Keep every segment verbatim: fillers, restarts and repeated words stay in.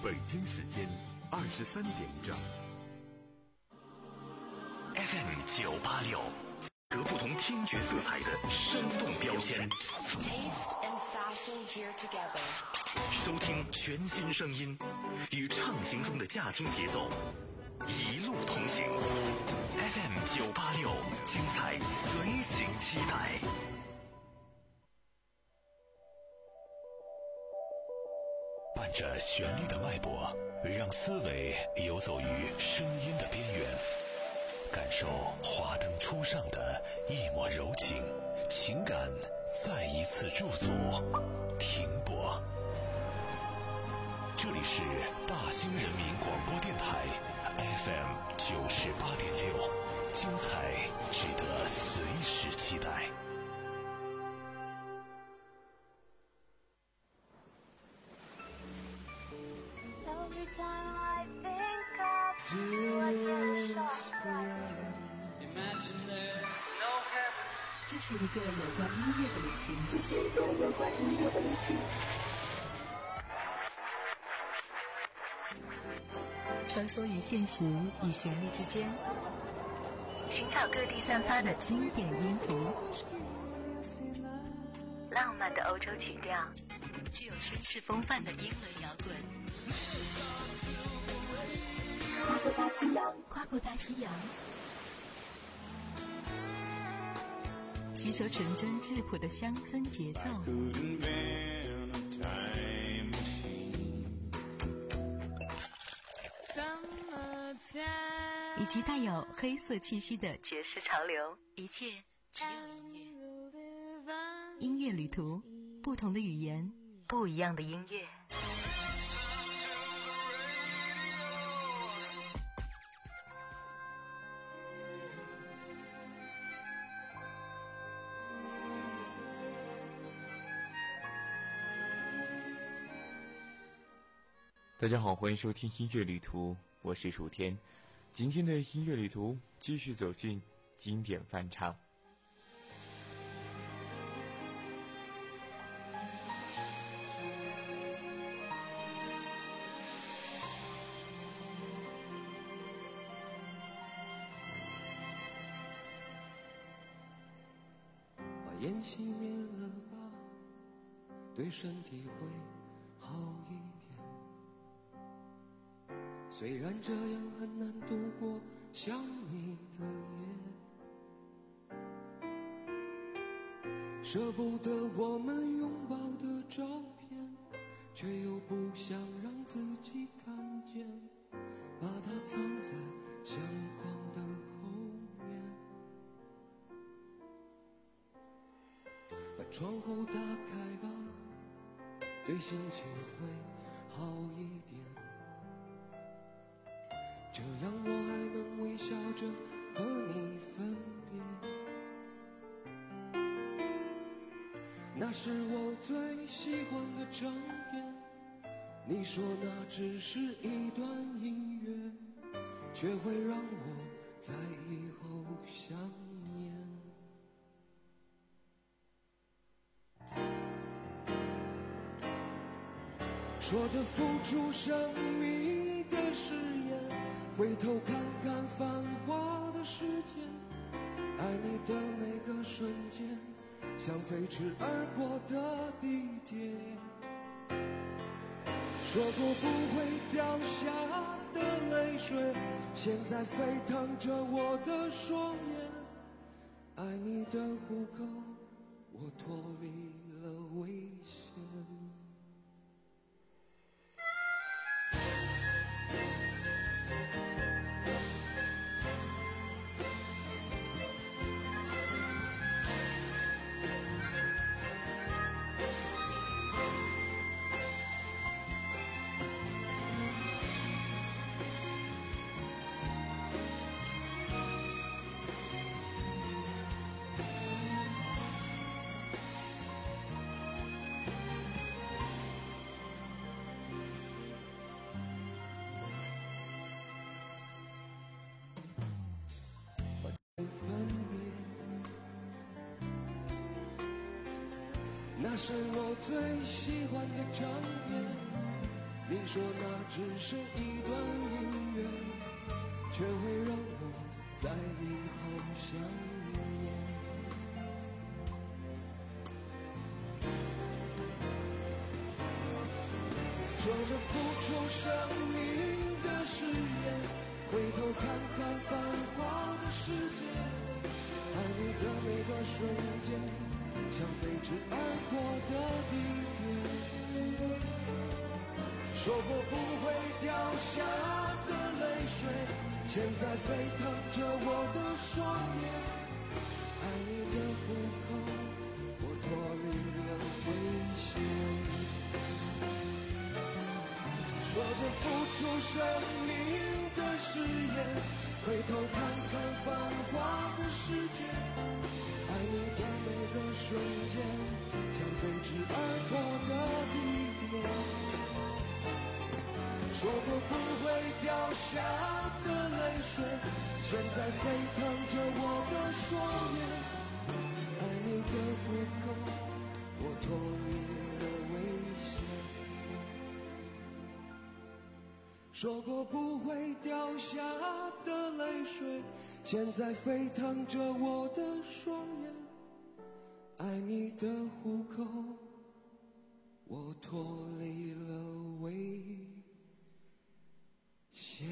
北京时间二十三点整。 F M 九八六，和不同听觉色彩的生动标签。 Taste and fashion here together。 收听全新声音，与畅行中的驾听节奏一路同行。F M 九八六，精彩随行期待。伴着旋律的脉搏，让思维游走于声音的边缘，感受华灯初上的一抹柔情，情感再一次驻足停泊。这里是大兴人民广播电台 F M 九十八点六，精彩值得随时期待。 Every time I think of Imagine there no heaven。 这是一个有关音乐的旅行，这是一个有关音乐的旅行。穿梭于现实与旋律之间，寻找各地散发的经典音符，浪漫的欧洲曲调，具有绅士风范的英伦摇滚。跨过大西洋，跨过大西洋，吸收纯真质朴的乡村节奏，以及带有黑色气息的爵士潮流，一切只有音乐。音乐旅途，不同的语言，不一样的音乐。 大家好，欢迎收听音乐旅途，我是楚天。今天的音乐旅途继续走进经典翻唱。 把烟熄灭了吧，对身体会好一点。虽然这样很难度过想你的夜，舍不得我们拥抱的照片，却又不想让自己看见，把它藏在相框的后面。把窗户打开吧，对心情会好一点，这样我还能微笑着和你分别。那是我最喜欢的唱片，你说那只是一段音乐，却会让我在以后想念。说着付出生命的誓言，回头看看繁华的世界，爱你的每个瞬间，像飞驰而过的地铁。说过不会掉下的泪水，现在沸腾着我的双眼。爱你的虎口，我脱离了危险。那是我最喜欢的唱片， 你说那只是一段音乐，却会让我在以后想念。说着付出生命的誓言，回头看看繁华的世界，爱你的每个瞬间，像飞驰而过的地点。说过不会掉下的泪水，现在沸腾着我的双眼。爱你的虎口，我脱离了危险。说着付出生命的誓言，回头看看繁华的世界，爱你的每个瞬间，像飞驰而过的地点。说过不会掉下的泪水，现在沸腾着我的双眼。爱你的虎口，我脱离了危险。说过不会掉下的泪水，现在沸腾着我的双眼。爱你的虎口，我脱离了危险。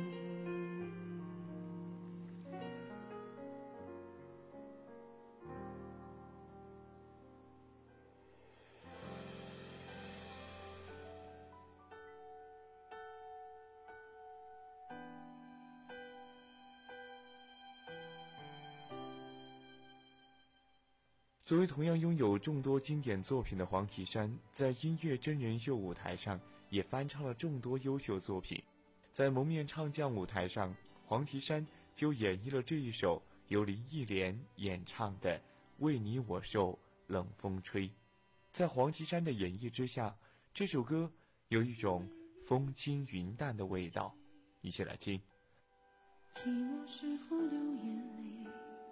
作为同样拥有众多经典作品的黄绮珊，在音乐真人秀舞台上也翻唱了众多优秀作品。在蒙面唱将舞台上，黄绮珊就演绎了这一首由林忆莲演唱的《为你我受冷风吹》。在黄绮珊的演绎之下，这首歌有一种风轻云淡的味道，一起来听。 寂寞时候流眼泪，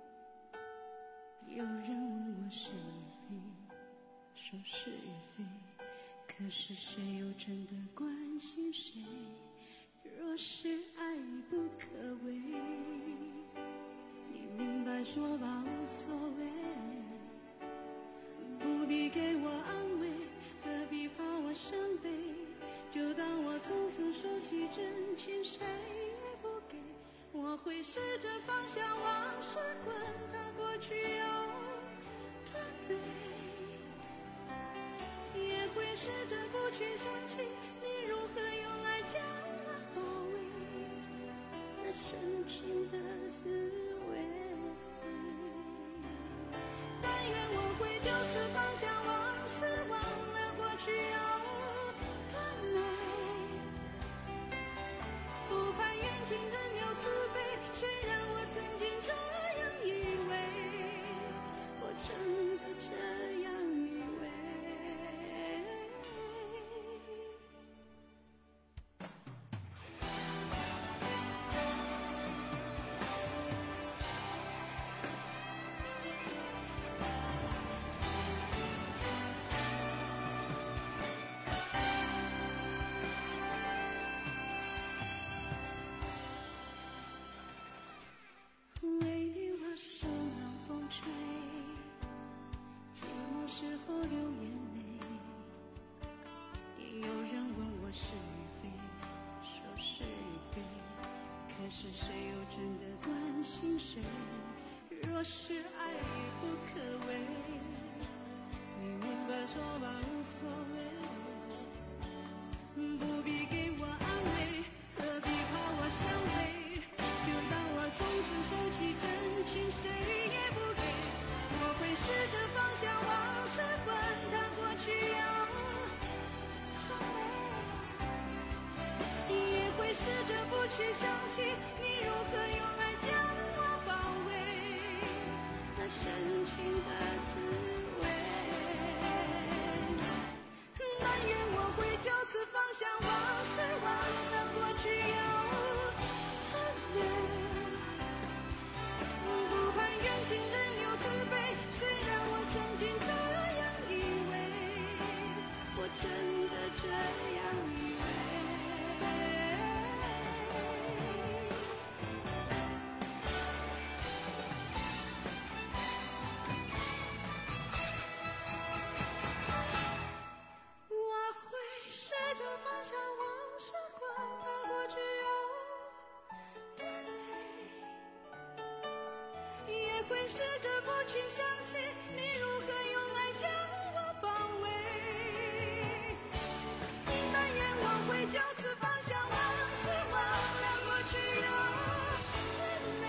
有人问我是非，说是非，可是谁又真的关心谁？若是爱不可为，你明白说吧无所谓，不必给我安慰，何必怕我伤悲，就当我从此收起真情，谁也不给。我会试着放下往事，管它过去有多美，也会试着不去想起你如何用爱将我包围，那深情的滋味。但愿我会就此放下往事，忘了过去有多美，不盼缘尽人有慈悲，虽然我曾经这样以为，我真的这样以为。为你我受冷风吹，寂寞时候流眼泪，也有人问我是与非，说是与非，可是谁又真的关心谁？若是爱不可为，你明白说吧无所谓，不必给我安慰，何必怕我伤悲，就当我从此收起真情，谁也不给。我会试着放下往事，管它过去有多美，也会试着不去想起你如何用爱将我包围，那深情的滋味。但愿我会就此放下往事，忘了过去有多美，不盼缘尽人有慈悲，虽然我曾经这样以为，我真的这样以为。 试着不去想起你如何用爱将我包围，但愿我会就此放下往事，忘了过去有多美。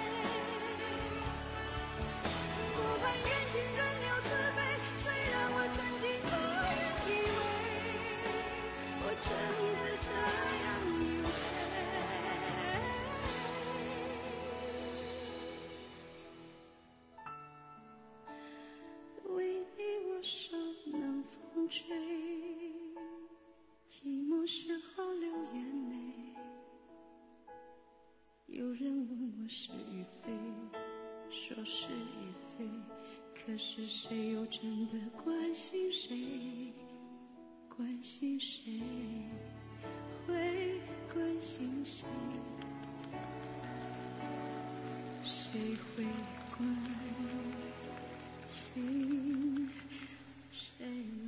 不盼缘尽仍留慈悲，虽然我曾经这样以为，我真的这样以为。为你我手冷风吹，寂寞时候流眼泪。有人问我是与非，说是与非，可是谁又真的关心谁？关心谁？会关心谁？谁会关心谁？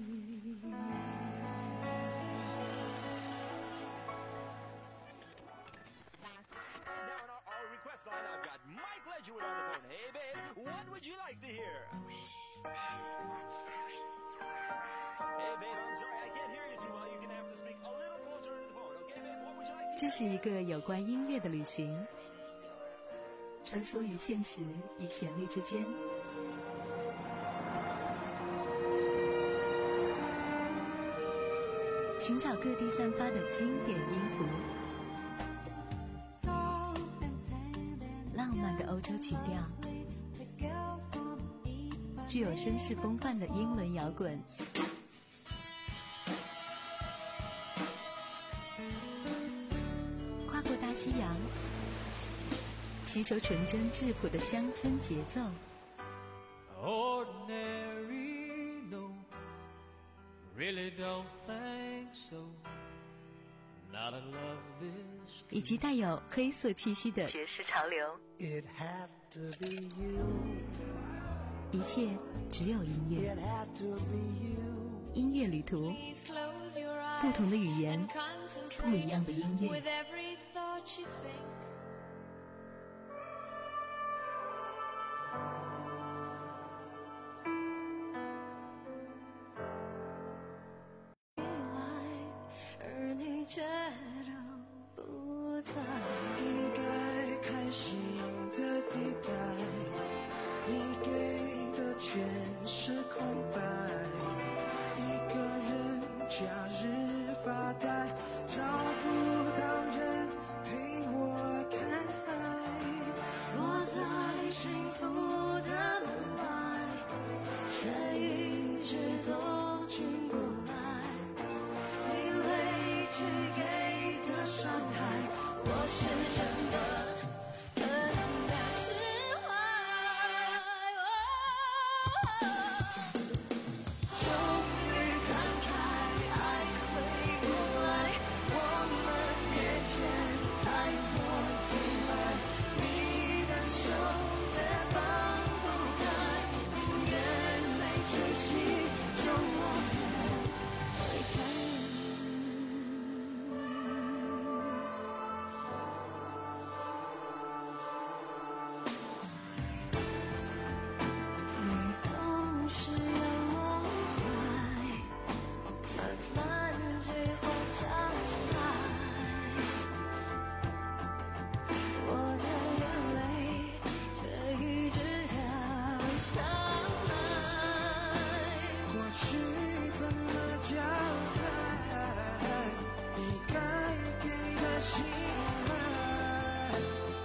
这是一个有关音乐的旅行，穿梭于现实与旋律之间，寻找各地散发的经典音符，浪漫的欧洲曲调，具有绅士风范的英伦摇滚，跨过大西洋，吸收纯真质朴的乡村节奏。 Ordinary, no, really don't think so. Not in love this. 以及带有黑色气息的爵士潮流。 It had to be you. 一切只有音乐。 It had to be you. 音乐旅途，不同的语言，不一样的音乐。 而你却都不在， 应该开心的地带，你给的全是空白。一个人假日发呆，找不到人陪我看海。 我在幸福的门外，却一直都进不来。你累积给的伤害，我是真的很难释怀。终于看开，爱回不来，我们别牵太多阻碍，你的手也放不开，宁愿没出息，就我也会看。你总是要我快，慢慢计划展开，我的眼泪却一直掉下来。 过去怎么交代？你该给的信赖，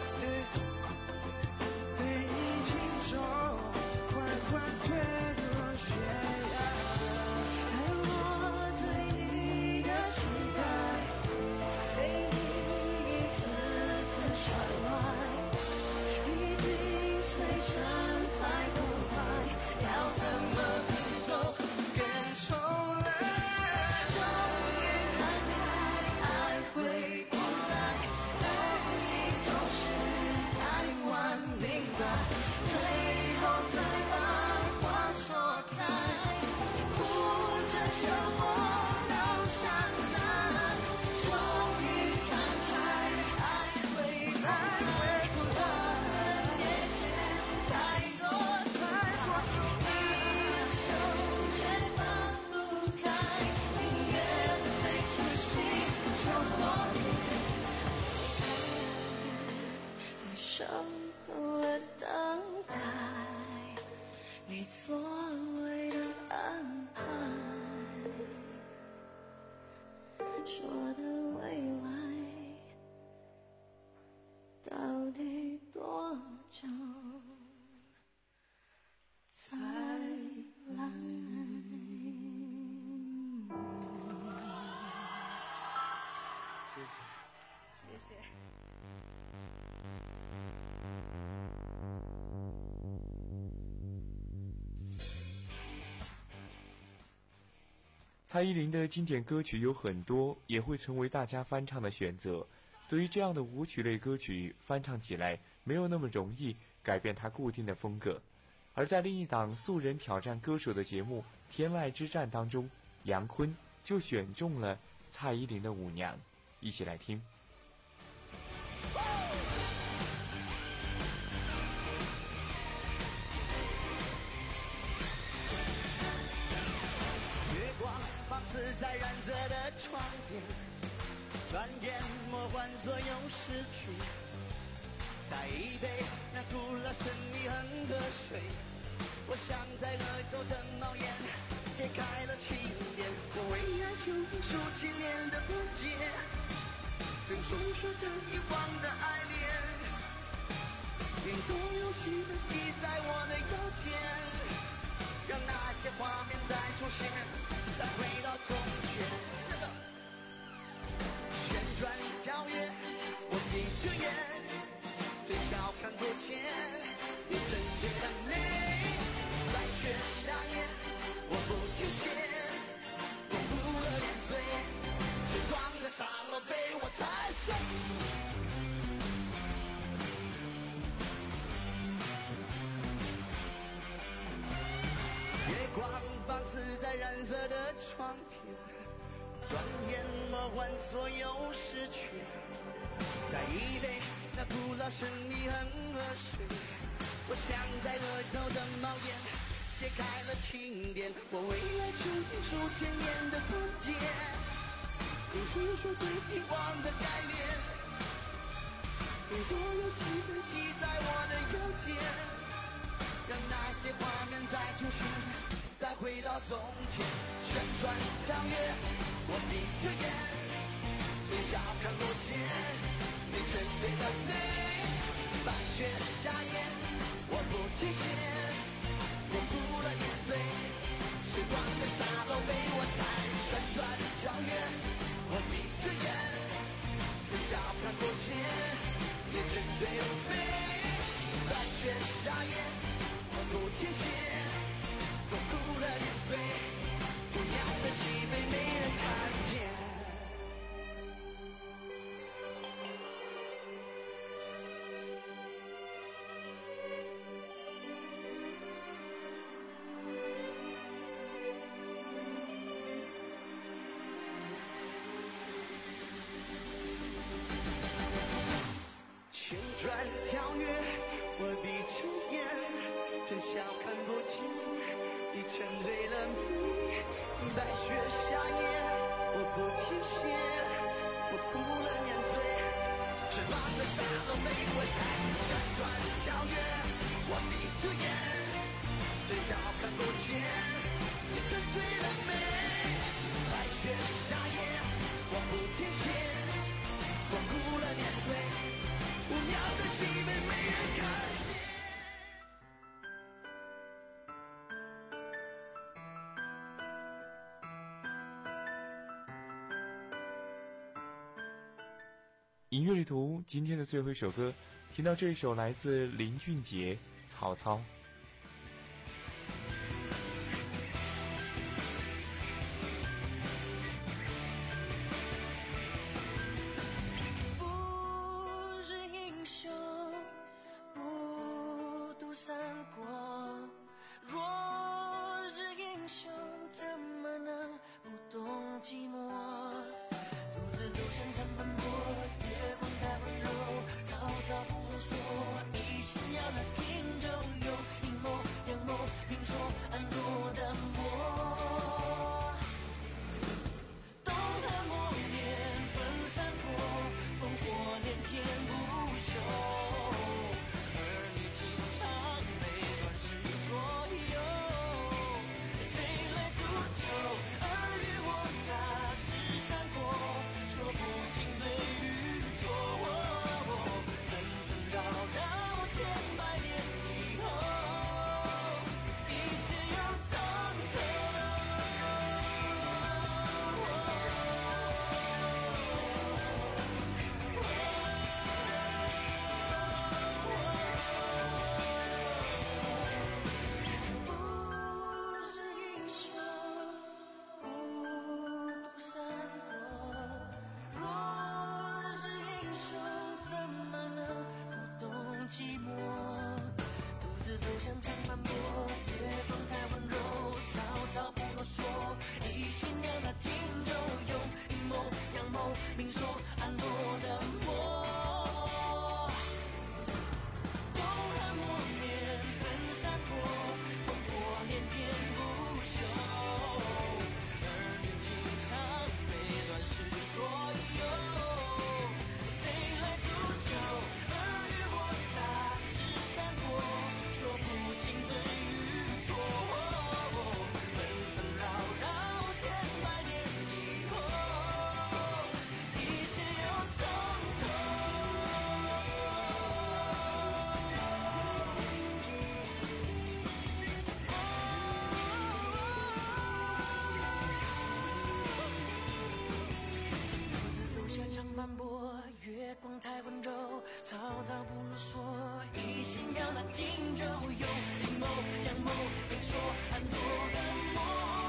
被你轻重快快推入悬崖。 而我对你的期待，被你一次次甩坏，已经碎成太多块，要怎么拼凑变重来？终于看开，爱回不来，但你总是太晚明白，最后才把话说开，哭着向我流下来。终于看开，爱回来，不能别牵太多谓的安排，说的未来到底多久才来？谢谢。 蔡依林的经典歌曲有很多，也会成为大家翻唱的选择。对于这样的舞曲类歌曲，翻唱起来没有那么容易改变它固定的风格。而在另一档素人挑战歌手的节目《天籁之战》当中，杨坤就选中了蔡依林的舞娘，一起来听。 放肆在染色的窗边，转眼莫换所有失去。再一杯那古老神秘恒河水，我想在额头的帽檐揭开了庆典。我为爱求你数千年的不解，跟诉说着遗忘的爱恋，用所有气氛记在我的腰间，让那些画面再出现，再回到从前。旋转跳跃，我闭着眼，最少看不见你纯洁的美。白雪夏夜，我不停歇，我哭了年岁，时光的沙漏被我踩碎。月光放肆在染色的窗边，转眼莫换所有失去。再一杯那古老神秘恒河水，我想在额头的帽檐揭开了庆典。我为爱求你数千年的不解，用诉说对遗忘的爱恋，用所有气氛记在我的腰间，让那些画面再出现，再回到从前。旋转跳跃，我闭着眼，最少看不见你沉醉的美。白雪夏夜，我不停歇，我哭了年岁，时光的沙漏被我踩。旋转跳跃，我闭着眼，最少看不见你沉醉的美。白雪夏夜，我不停歇，我哭了年岁，姑娘的喜悲没人看见。旋转跳跃，我闭着眼，真笑看不见你沉醉了迷。白雪夏夜，我不停歇，我哭了年岁，时光的沙漏被我踩。旋转跳跃，我闭着眼，真笑看不见你沉醉了美。白雪夏夜，我不停歇，我哭了年岁，姑娘的喜悲没人看见。 音乐旅途今天的最后一首歌，听到这一首来自林俊杰《曹操》。 不是英雄，不读三国。若是英雄，怎么能不懂寂寞？独自走向长坂坡，月光太温柔，曹操不用说，一心要那荆州。有阴谋阳谋，评说暗落的魔。东汉末年分三国，烽火连天不休，儿女情长被乱世左右。 像长斑驳，月光太温柔，草草不啰嗦，一心让它轻舟，用阴谋阳谋明说暗落的魔。东汉末年分散过，烽火连天不休，儿女情长被乱世左右。月光太温柔，草草不啰嗦，一心让它轻舟，用阴谋阳谋明说暗夺的魔。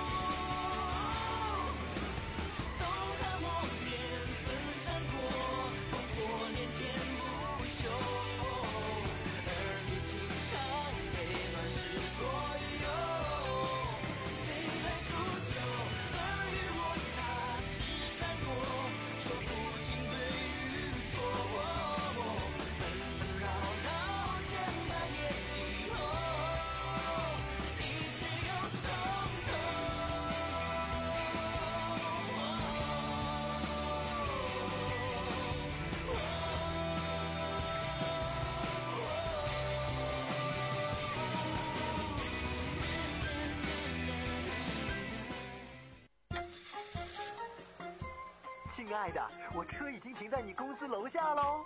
东汉末年分散过，烽火连天不休，儿女情长被乱世左右。谁来煮酒？尔虞我诈是三国，说不清对与错，纷纷扰扰千百年以后，一切又从头。 亲爱的，我车已经停在你公司楼下喽。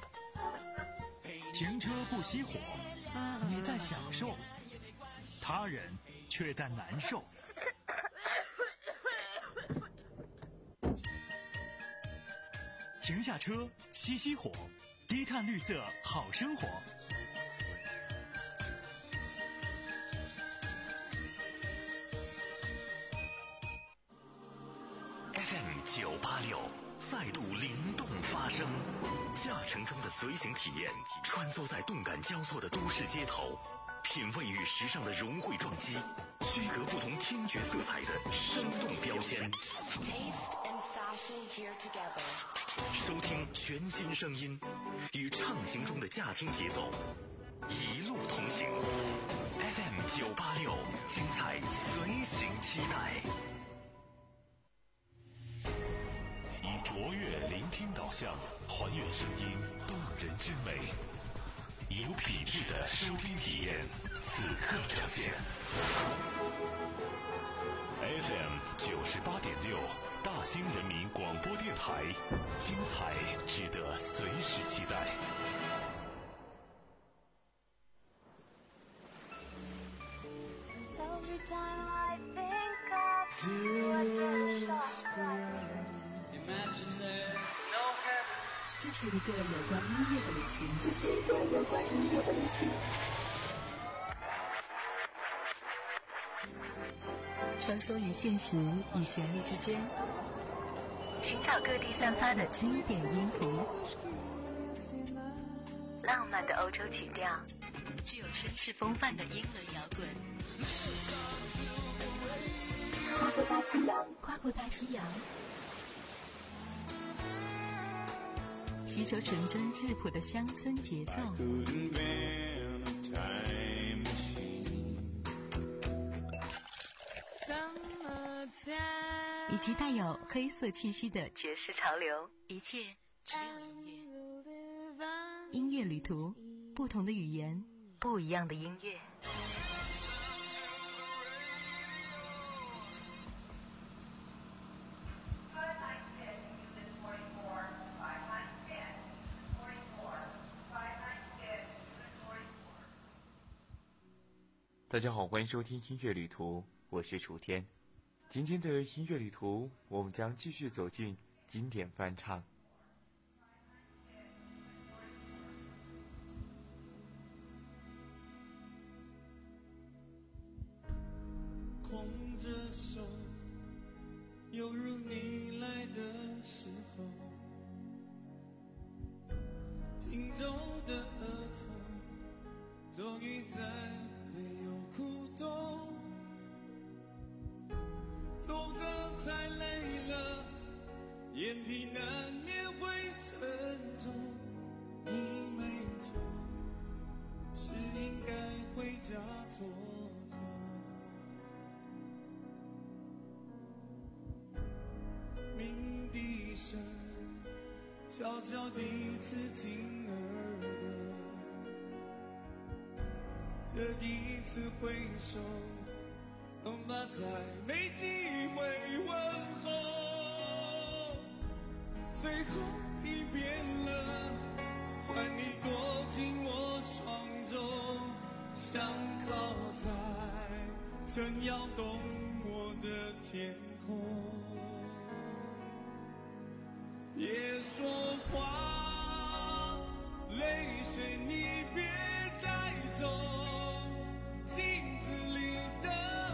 停车不熄火，你在享受，他人却在难受。停下车，熄熄火，低碳绿色好生活。 F M 九八六再度灵动发声，驾乘中的随行体验，穿梭在动感交错的都市街头，品味与时尚的融汇撞击，区隔不同听觉色彩的生动标签。 Taste and fashion here together. 收听全新声音，与畅行中的驾听节奏，一路同行。F M 九八六，精彩随行期待。以卓越聆听导向，还原声音动人之美，有品质的收听体验，此刻呈现。F M 九十八点六，大兴人民广播电台，精彩值得随时期待。 Every time I think of you, I get a shock. Imagine there no heaven. 这是一个有关音乐的旅行，这是一个有关音乐的旅行。穿梭于现实与旋律之间，寻找各地散发的经典音符，浪漫的欧洲曲调，具有绅士风范的英伦摇滚。跨过大西洋，跨过大西洋，吸收纯真质朴的乡村节奏，以及带有黑色气息的爵士潮流，一切只有音乐。音乐旅途，不同的语言，不一样的音乐。 大家好，欢迎收听音乐旅途，我是楚天。今天的音乐旅途，我们将继续走进经典翻唱。 空着手，犹如你来的时候，紧皱的额头终于在脸皮难免会沉重。你没错，是应该回家坐坐。鸣笛声悄悄地刺进耳朵，这一次挥手，恐怕再没机会问候。最后一遍了，换你躲进我双肘，想靠在曾摇动我的天空。别说话，泪水你别带走，镜子里的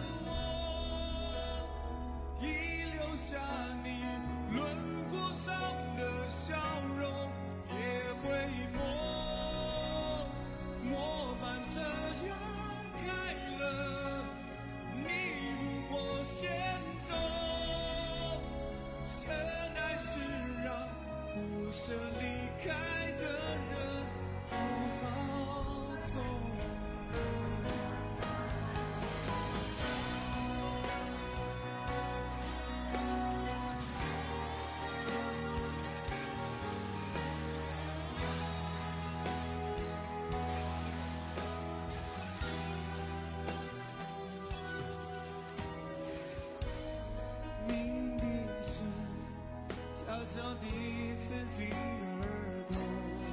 我已留下你轮廓上的笑容，别回眸，末班车要开了，你如果先走，深爱是让不舍离开的人好好走。鸣笛声悄悄地刺进耳朵，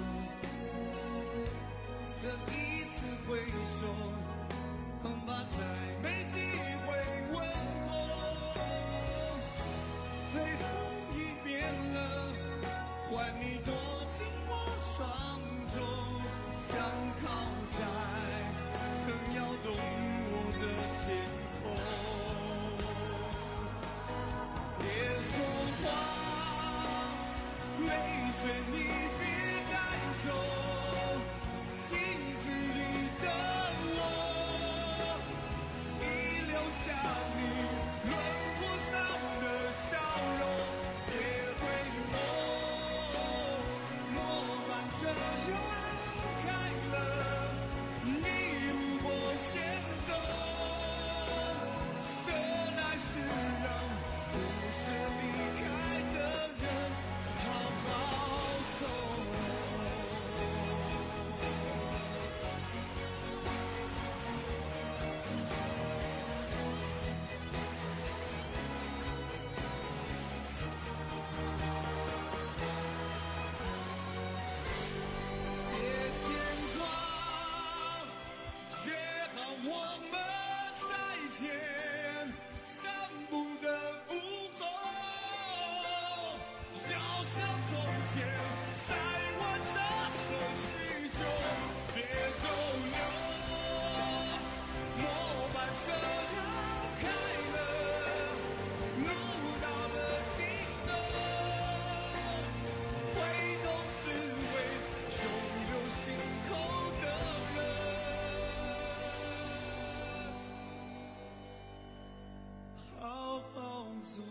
这一次挥手，恐怕再没机会问候。最后一遍了，换你躲进我双手，想靠在曾摇动我的天空。别说话，泪水你别带走，镜子里的我已留下你轮廓上的笑容。别回眸，末班车要开了，你如果先走，深爱是让不舍离开的人好好走。别牵挂，约好我们再见，散步的午后，小小从前，在我这首叙旧，别逗留，末班车要开了，路到了尽头，回头是为永留心口的人好好走。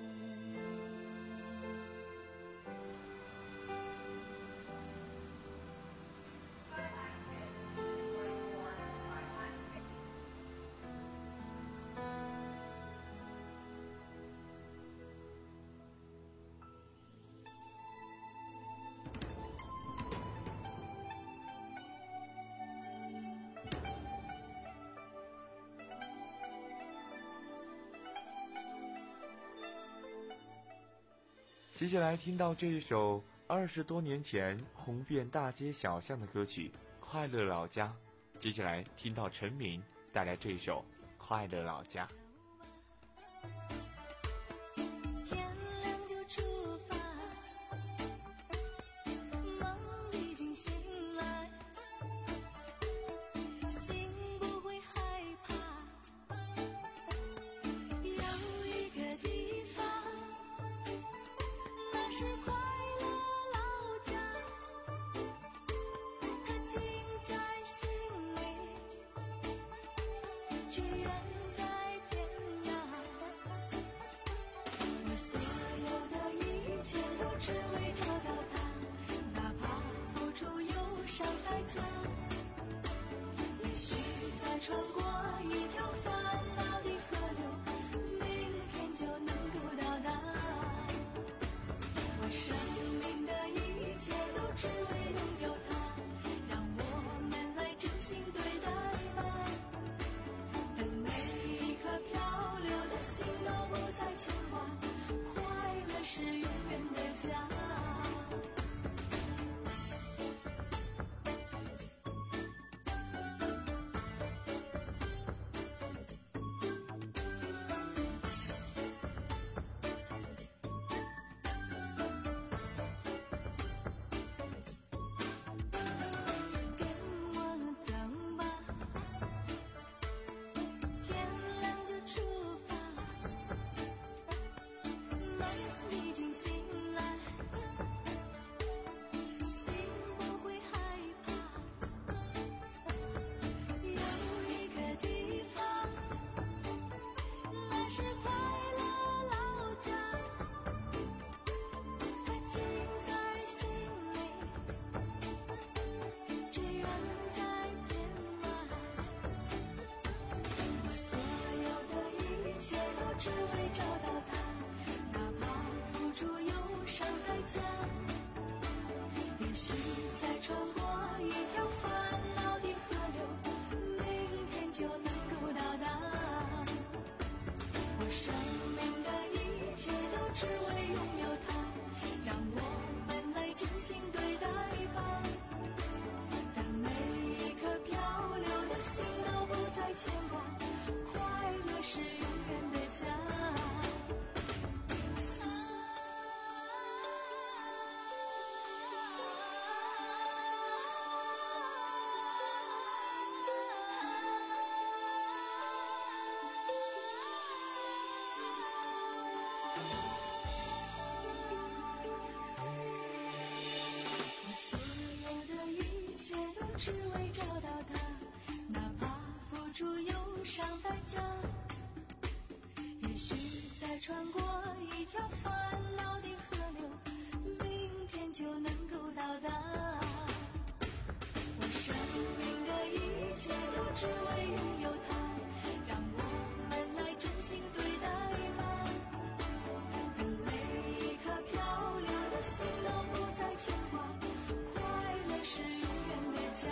接下来听到这一首二十多年前红遍大街小巷的歌曲《快乐老家》。接下来听到陈明带来这一首《快乐老家》。 天亮就出发，梦已经醒来，心不会害怕。有一个地方，那是快乐老家，它近在心里，却远在天只为找到他，哪怕付出忧伤代价。也许再穿过一条烦恼的河流，明天就能够到达。我生命的一切都只为拥有它，让我们来真心对待吧。当每一颗漂流的心都不再牵挂，快乐是永远的家。只为找到他，哪怕付出忧伤代价。也许再穿过一条烦恼的河流，明天就能够到达。我生命的一切都只为拥有它，让我们来真心对待吧。等每一颗漂流的心都不再牵挂，快乐是永远的家。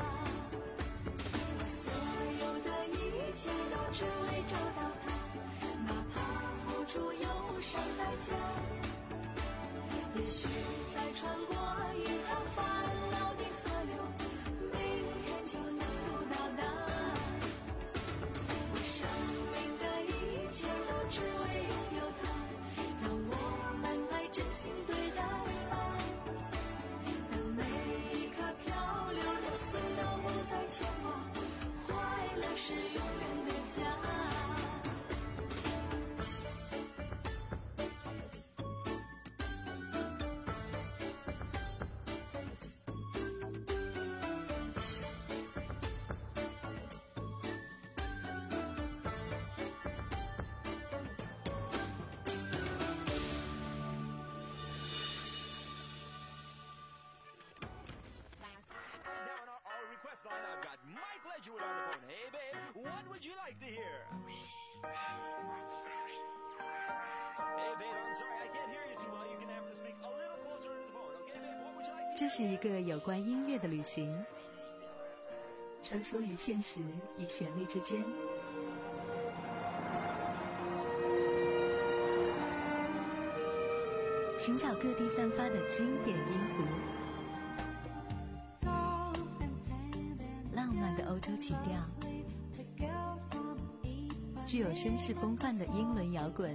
我所有的一切都只为找到他，哪怕付出忧伤代价。也许再穿过一条烦恼的河流，明天就能够到达。我生命的一切都只为拥有它，让我们来真心对待吧。等每一颗漂流的心都不再牵挂，快乐是永远的家。 这是一个有关音乐的旅行，穿梭于现实与旋律之间，寻找各地散发的经典音符，浪漫的欧洲曲调，具有绅士风范的英伦摇滚，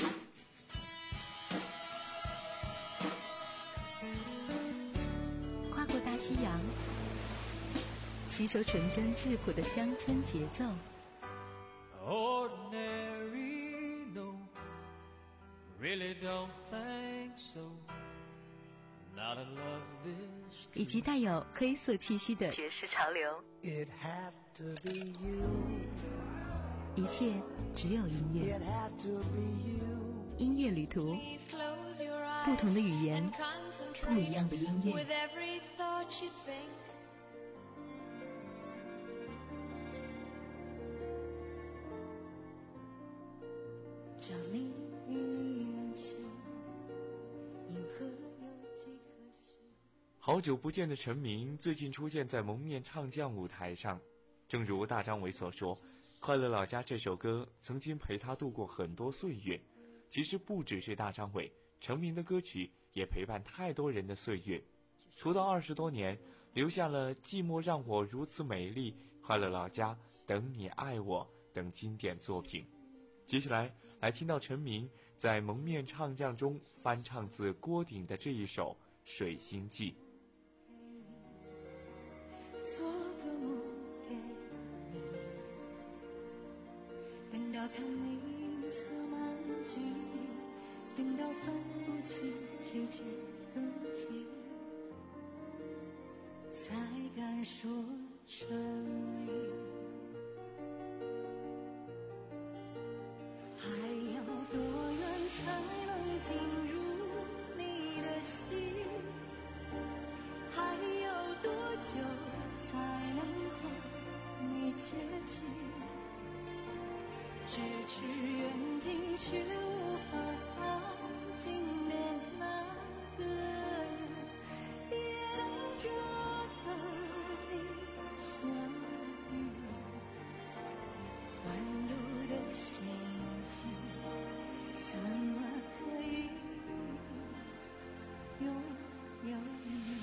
跨过大西洋，吸收纯真质朴的乡村节奏。 Ordinary, no, really don't think so. Not in love this. 以及带有黑色气息的爵士潮流。 It had to be you. 一切只有音乐。 It had to be you. 音乐旅途，不同的语言，不一样的音乐。 好久不见的陈明最近出现在蒙面唱将舞台上，正如大张伟所说，《快乐老家》这首歌曾经陪他度过很多岁月。其实不只是大张伟，陈明的歌曲也陪伴太多人的岁月。出道二十多年，留下了《寂寞让我如此美丽》、《快乐老家》、《等你爱我》等经典作品。接下来来听到陈明在蒙面唱将中翻唱自郭顶的这一首《水星记》。 做个梦给你，等到看你色满距离，等到分不清季节更替，才敢说沉溺。还要多远才能进入你的心？还要多久才能和你接近？咫尺远近却无法靠近的那个人，也等着和你相遇。环游的星星，怎么可以拥有你？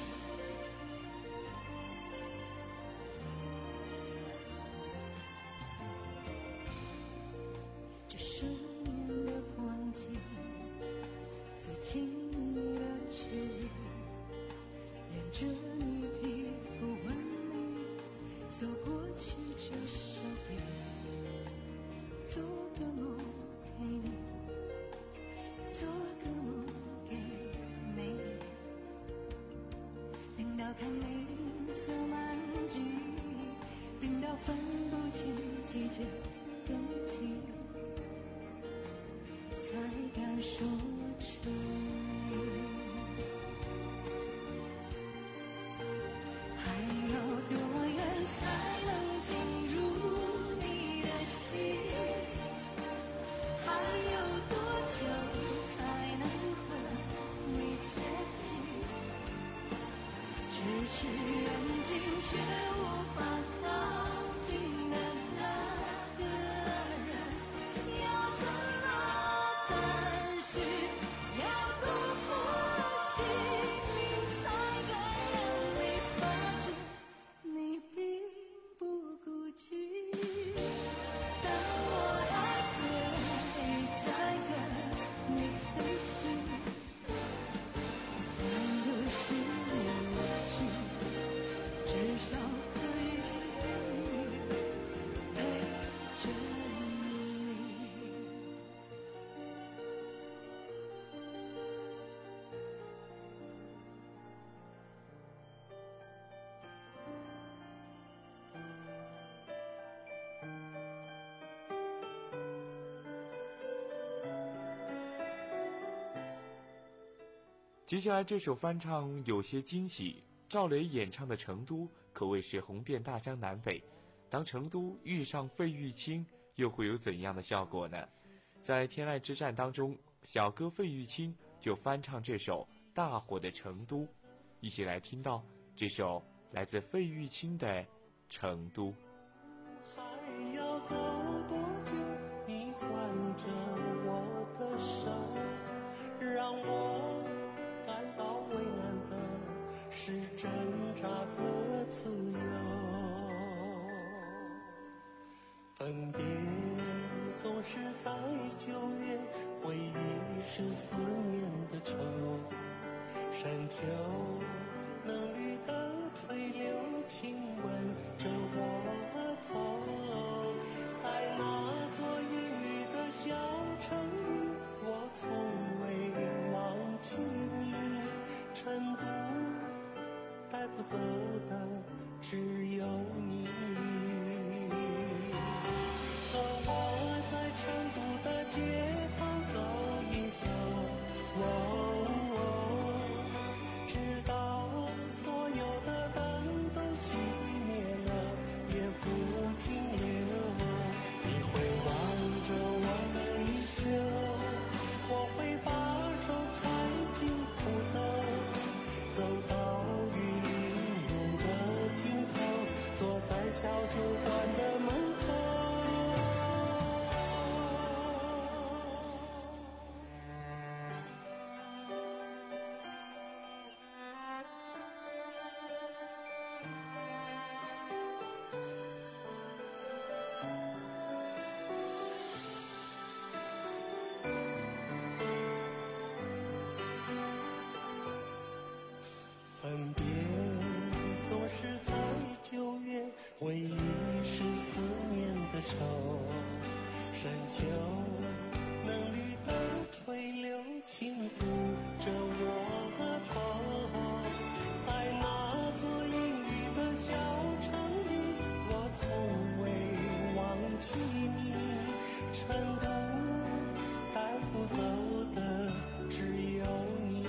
这十年的光景，最亲密的距离，沿着你皮肤纹理走过去这手臂，做个梦给你，做个梦给美丽，等到看脸色满记忆，等到分不清季节更替，才敢说出还要多远才能进入你的心，还有多久才能和你接近，咫尺远近却无法靠近的那个人，要怎么担许，要多破心灵，才敢让你发觉你并不孤寂。但我还可以再跟你飞行，环游世界，至少可以陪着你。 接下来这首翻唱有些惊喜，赵雷演唱的《成都》可谓是红遍大江南北。当成都遇上费玉清，又会有怎样的效果呢？在天籁之战当中，小哥费玉清就翻唱这首大火的《成都》，一起来听到这首来自费玉清的《成都》。 还要走多久？你攥着我的手，让我感到为难的是挣扎的自由。分别总是在九月，回忆是思念的愁，深秋嫩绿的垂柳亲吻着我头，在那座阴雨的小城里，我从未忘记你。成都带不走的只有你，和我在成都的街头走一走，哦哦，直到所有的灯都熄灭了，也不停留。你会望着我微笑，我会把手揣进裤兜，走到玉林路的尽头，坐在小酒馆的门口。分别总是在九月，回忆是思念的愁，深秋嫩绿的垂柳轻抚着我头，在那座阴雨的小城里，我从未忘记你。成都带不走的只有你，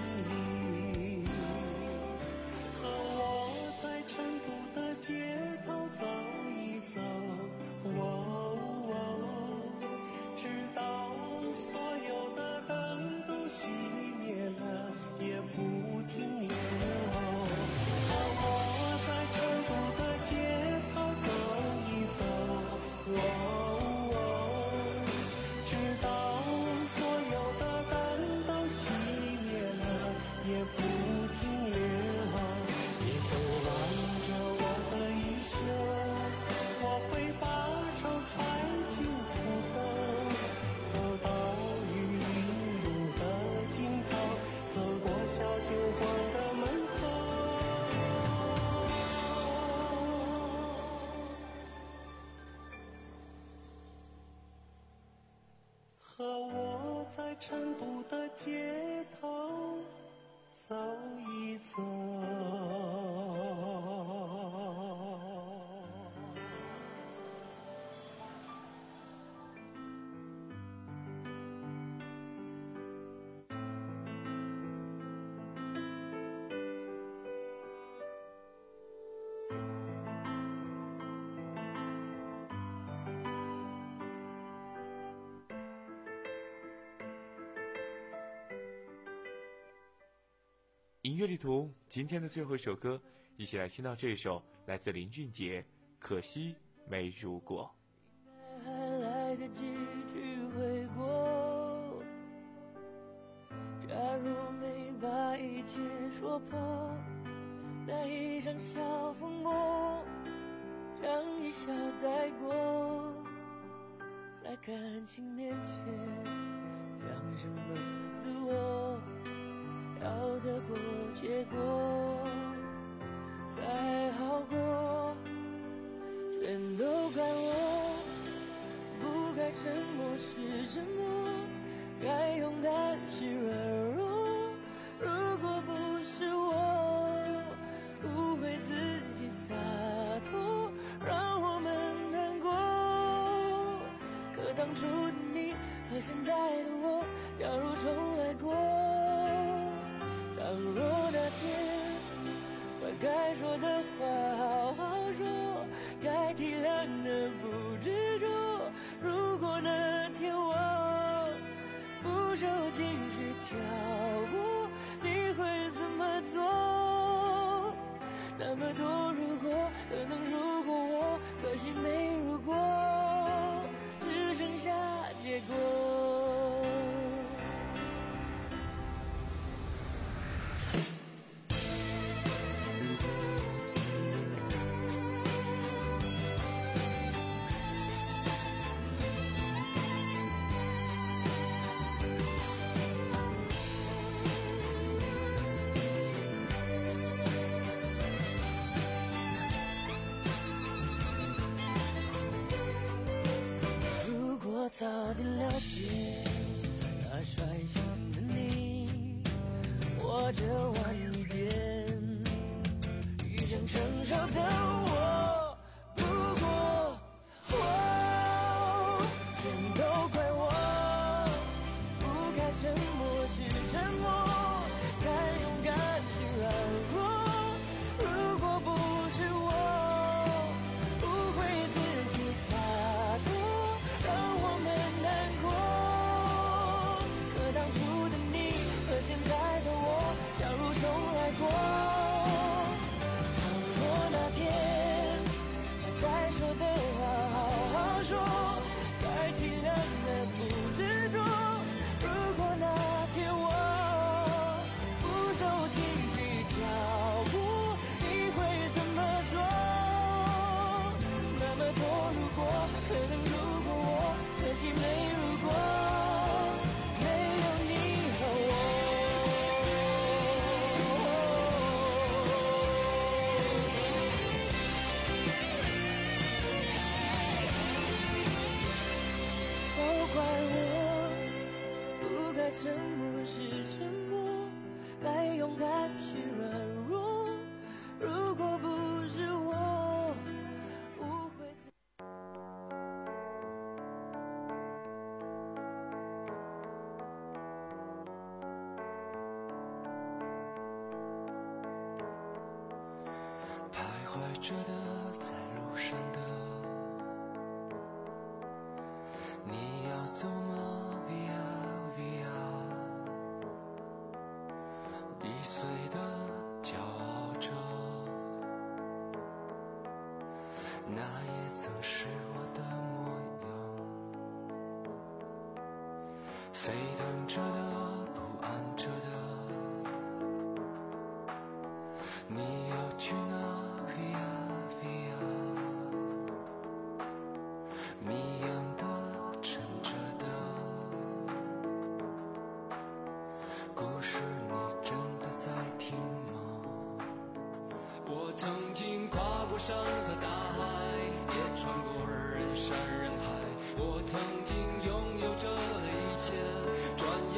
和我在成都的街头走一走，哦哦，直到在成都的街头走一走。 音乐旅途今天的最后一首歌，一起来听到这首来自林俊杰《可惜没如果》。 还来得及去回过，假如没把一切说破，那一场小风波让一笑带过，在感情面前讲什么自我，要得过且过才好过，全都怪我不该沉默是沉默，该勇敢是软弱，如果不是我误会自己洒脱，让我们难过，可当初的你和现在的我，假如重来过，倘若那天把该说的话好好说，该体谅的不执着，如果那天我不受情绪挑拨，你会怎么做？那么多如果，可能如果我，可惜没如果，只剩下结果。早点了解那率性的你，或者晚一点遇见成熟的我，不过哦，全都怪我不该沉默是沉默，该勇敢是软弱，如果不是我不会自己洒脱，让我们难过，可当初的你和现在的我，假如重来过，倘若那天把该说的话好好说，该体谅的不执着，如果那天我不受情绪挑拨，你会怎么做？那么多如果，可能如果我，可惜没如果，没有你和我。都怪我不该沉默是沉默，该勇敢是软弱，如果不是我误会自己。徘徊着的，在路上的，你要走吗 ？Via Via， 易碎的骄傲着，那也曾是我的模样。沸腾着的，不安着的，你要去哪 ？Via Via， 谜样的，沉着的，故事你真的在听吗？我曾经跨过山和大海，也穿过人山人海，我曾经拥有着一切，转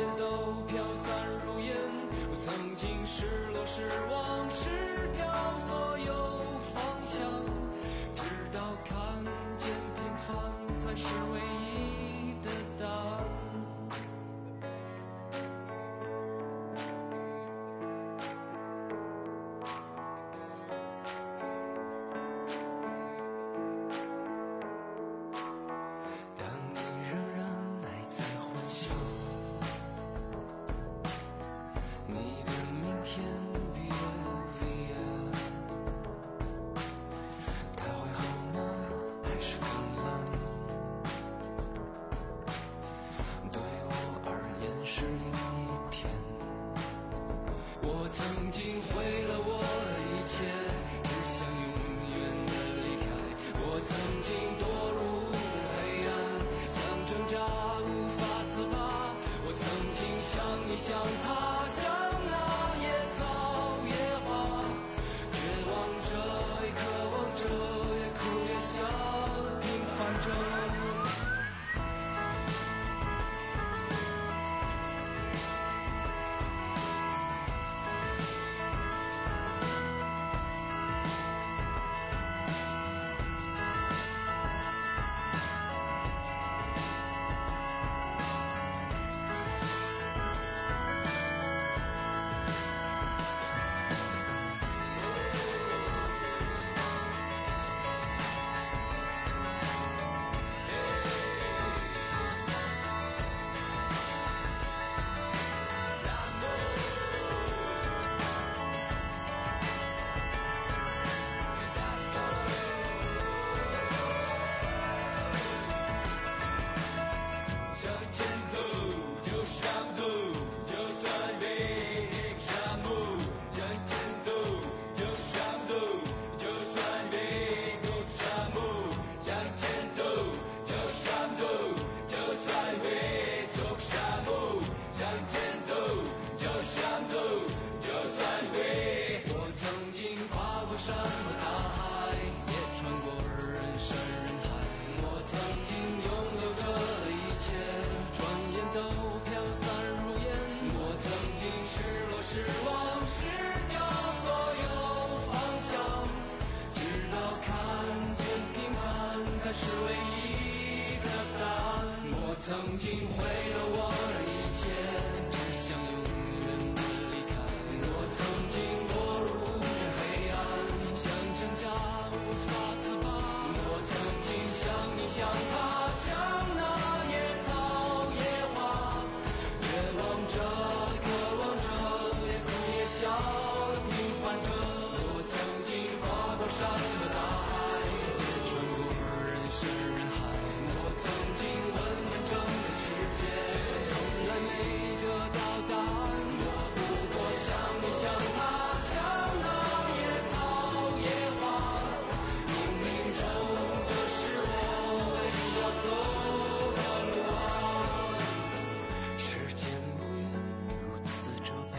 曾经毁了我的一切，只想永远的离开。我曾经落入黑暗，像挣扎无法自拔。我曾经像你像他，像那野草野花，绝望着渴望着，也哭也笑平凡着。我曾经跨过山和大海，也穿过人山人海。我曾经问遍整个世界，从来没得到答案。我不过像你像他，像那野草野花，冥冥中这是我唯一要走的路啊。时间不愿如此这般，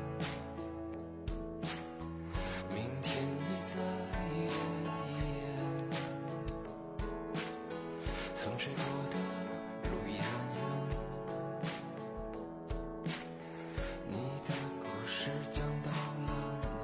明天已在眼前，风吹过的路依然远，你的故事讲到了哪？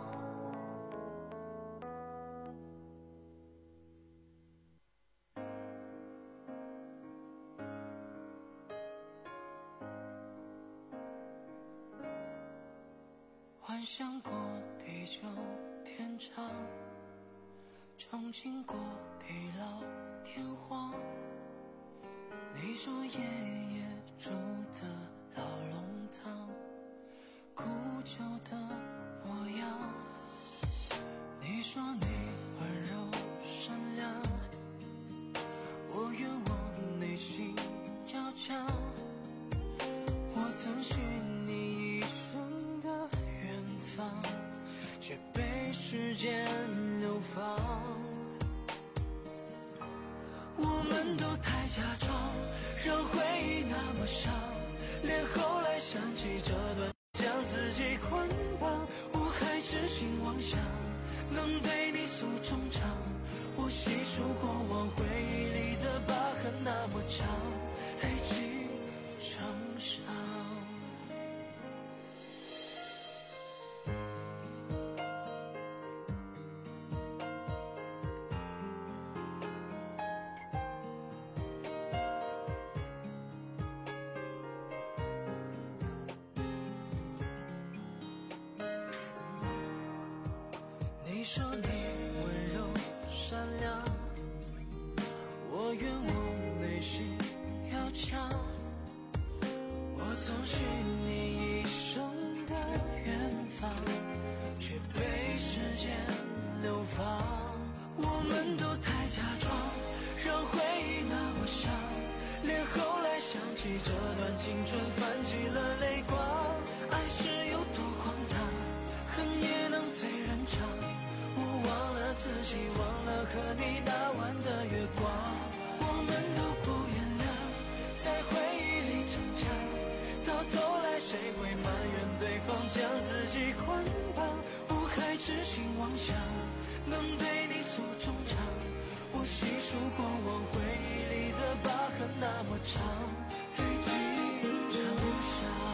幻想过地久天长，憧憬过地老天荒。你说爷爷住的老龙堂，古旧的模样。你说你温柔善良，我愿我内心要强。我曾许你一生的远方，却被时间流放。我们都太假装，让回忆那么伤，连后来想起这段将自己捆绑。我还痴心妄想能对你诉衷肠，我细数过往回忆里的疤痕那么长，累积成伤。你说你温柔善良，我愿我内心要强。我曾许你一生的远方，却被时间流放。我们都太假装，让回忆那么伤，连后来想起这段青春泛起了泪光。爱是有多荒唐，恨也能醉人肠。我忘了自己，忘了和你那晚的月光。我们都不原谅，在回忆里逞强，到头来谁会埋怨对方将自己捆绑？我还痴心妄想能对你诉衷肠，我细数过往回忆里的疤痕那么长，累积成伤。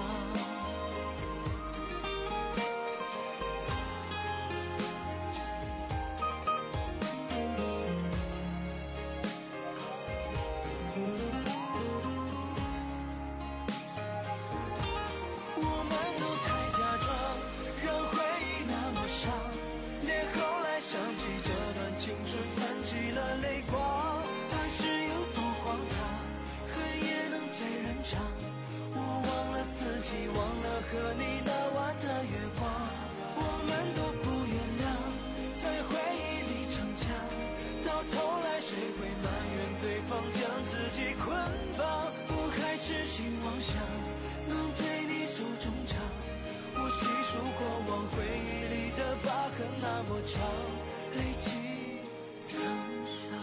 青春泛起了泪光，爱是有多荒唐，恨也能醉人肠。我忘了自己，忘了和你那晚的月光。我们都不原谅，在回忆里逞强，到头来谁会埋怨对方将自己捆绑？我还痴心妄想能对你诉衷肠，我细数过往回忆里的疤痕那么长，累积成伤。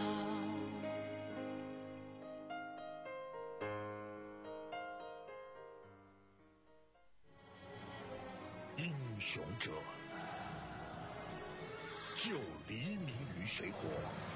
英雄者，就黎明于水火。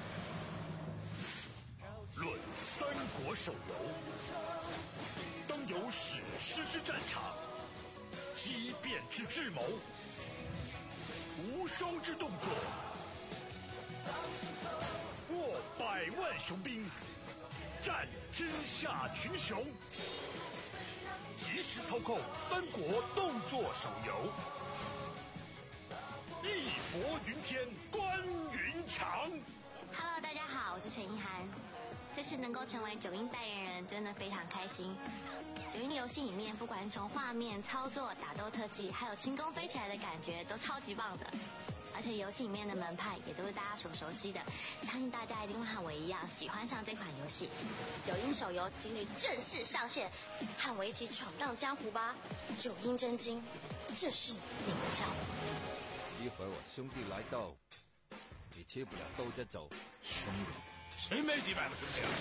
论三国手游，当有史诗之战场，激变之智谋，无双之动作，握百万雄兵， 战天下群雄，即时操控三国动作手游，义薄云天，关云长。 Hello， 大家好，我是陈意涵。这次能够成为九阴代言人，真的非常开心。九阴游戏里面，不管是从画面、操作、打斗特技，还有轻功飞起来的感觉，都超级棒的。而且游戏里面的门派也都是大家所熟悉的，相信大家一定会和我一样喜欢上这款游戏。九阴手游今日正式上线，和我一起闯荡江湖吧！九阴真经，这是你的教。 一会儿我兄弟来到，你切不了兜着走。 兄弟，谁没几百个兄弟啊？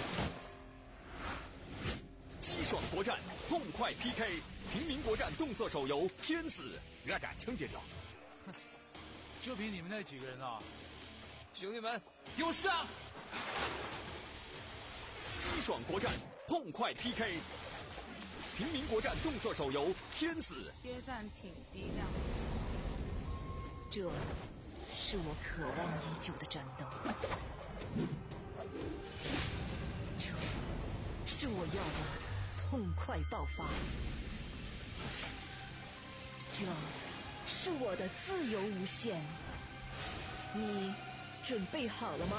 激爽国战，痛快 P K， 平民国战动作手游《天子》，别打枪别掉。 就凭你们那几个人啊！ 兄弟们， 给我上！激爽国战，痛快 P K， 平民国战动作手游《天子》。 约战挺低调。 这是我渴望已久的战斗，这是我要的痛快爆发，这是我的自由无限。你准备好了吗？